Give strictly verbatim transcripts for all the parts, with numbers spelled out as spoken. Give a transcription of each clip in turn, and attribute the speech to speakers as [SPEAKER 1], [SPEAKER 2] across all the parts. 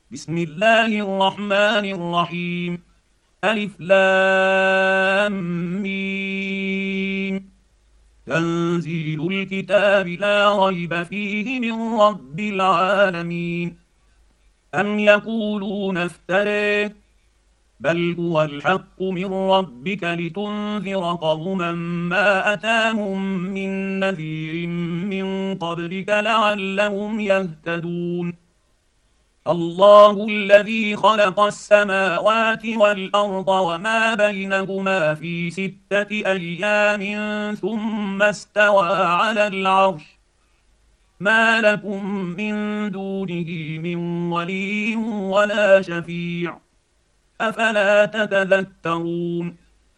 [SPEAKER 1] بسم الله الرحمن الرحيم. ألف لام ميم. تنزيل الكتاب لا ريب فيه من رب العالمين. أم يقولون افتريه، بل هو الحق من ربك لتنذر قوما ما أتاهم من نذير من قبلك لعلهم يهتدون. الله الذي خلق السماوات والأرض وما بينهما في ستة أيام ثم استوى على العرش، ما لكم من دونه من ولي ولا شفيع، أفلا تتذكرون.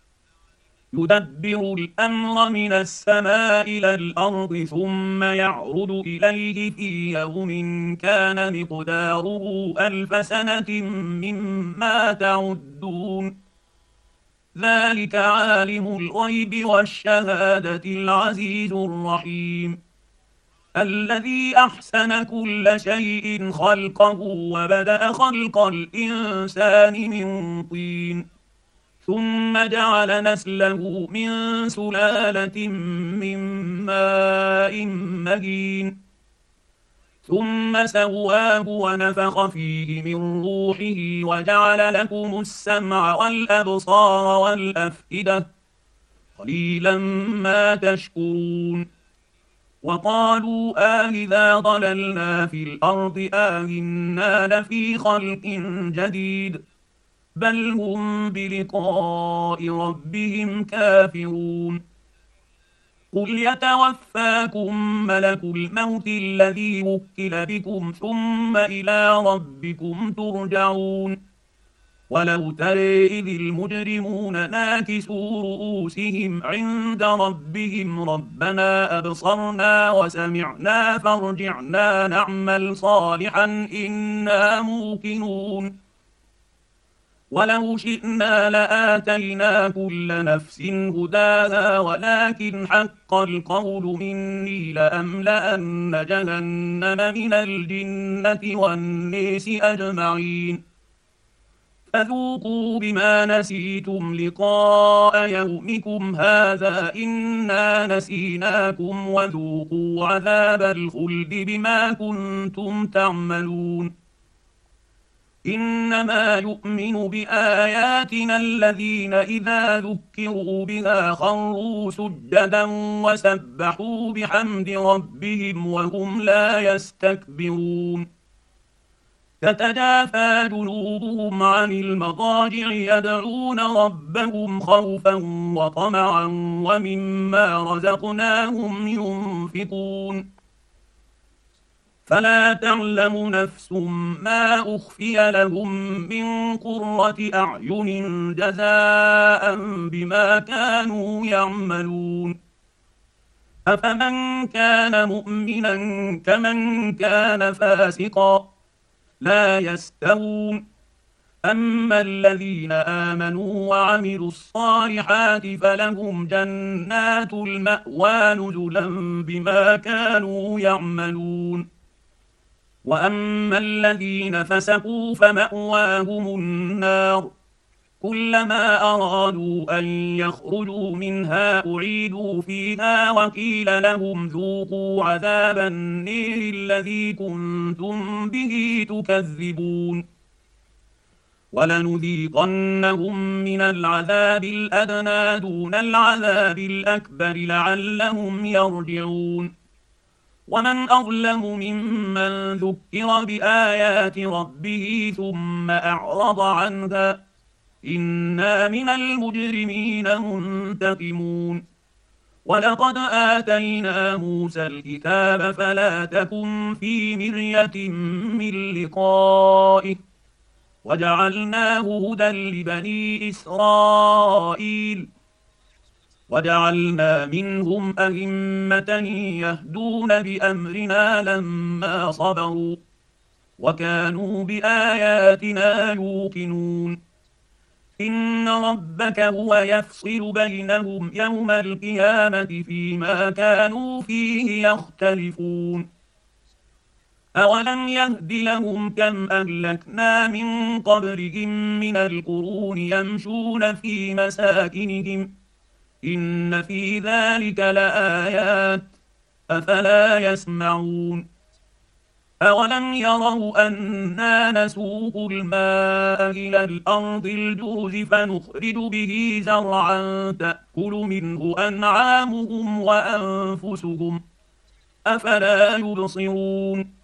[SPEAKER 1] يدبر الأمر من السماء إلى الأرض ثم يعرض إليه في يوم كان مقداره ألف سنة مما تعدون. ذلك عالم الغيب والشهادة العزيز الرحيم، الذي أحسن كل شيء خلقه وبدأ خلق الإنسان من طين، ثم جعل نسله من سلالة من ماء مهين، ثم سواه ونفخ فيه من روحه وجعل لكم السمع والأبصار والأفئدة، قليلا ما تشكرون. وقالوا آئذا ضللنا في الأرض آئنا لفي خلق جديد، بل هم بلقاء ربهم كافرون. قل يتوفاكم ملك الموت الذي وكل بكم ثم إلى ربكم ترجعون. ولو ترى إذ المجرمون ناكسوا رؤوسهم عند ربهم ربنا أبصرنا وسمعنا فارجعنا نعمل صالحا إنا موقنون. ولو شئنا لآتينا كل نفس هداها ولكن حق القول مني لأملأن جهنم من الجنة والناس أجمعين. فذوقوا بما نسيتم لقاء يومكم هذا إنا نسيناكم وذوقوا عذاب الخلد بما كنتم تعملون. إنما يؤمن بآياتنا الذين إذا ذكروا بها خروا سجدا وسبحوا بحمد ربهم وهم لا يستكبرون. تتجافى جنوبهم عن المضاجع يدعون ربهم خوفا وطمعا ومما رزقناهم ينفقون. فلا تعلم نفس ما أخفي لهم من قرة أعين جزاء بما كانوا يعملون. أفمن كان مؤمنا كمن كان فاسقا لا يستوون. أما الذين آمنوا وعملوا الصالحات فلهم جنات المأوى نزلا بما كانوا يعملون. وأما الذين فسقوا فمأواهم النار، كلما أرادوا أن يخرجوا منها أعيدوا فيها وقيل لهم ذوقوا عذاب النير الذي كنتم به تكذبون. ولنذيقنهم من العذاب الأدنى دون العذاب الأكبر لعلهم يرجعون. ومن أظلم ممن ذكر بآيات ربه ثم أعرض عنها إنا من المجرمين منتقمون. ولقد آتينا موسى الكتاب فلا تكن في مرية من لقائه وجعلناه هدى لبني إسرائيل وجعلنا منهم أئمة يهدون بأمرنا لما صبروا وكانوا بآياتنا يوقنون. إن ربك هو يفصل بينهم يوم القيامة فيما كانوا فيه يختلفون. أولم يهد لهم كم أهلكنا من قبلهم من القرون يمشون في مساكنهم إن في ذلك لآيات أفلا يسمعون أولم يروا أنا نسوق الماء إلى الأرض الجرز فنخرج به زرعا تأكل منه أنعامهم وأنفسهم أفلا يبصرون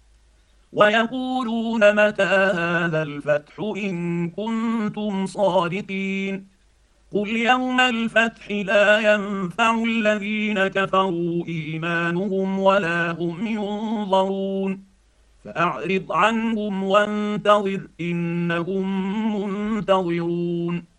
[SPEAKER 1] ويقولون متى هذا الفتح إن كنتم صادقين قل يوم الفتح لا ينفع الذين كفروا إيمانهم ولا هم ينظرون فأعرض عنهم وانتظر إنهم منتظرون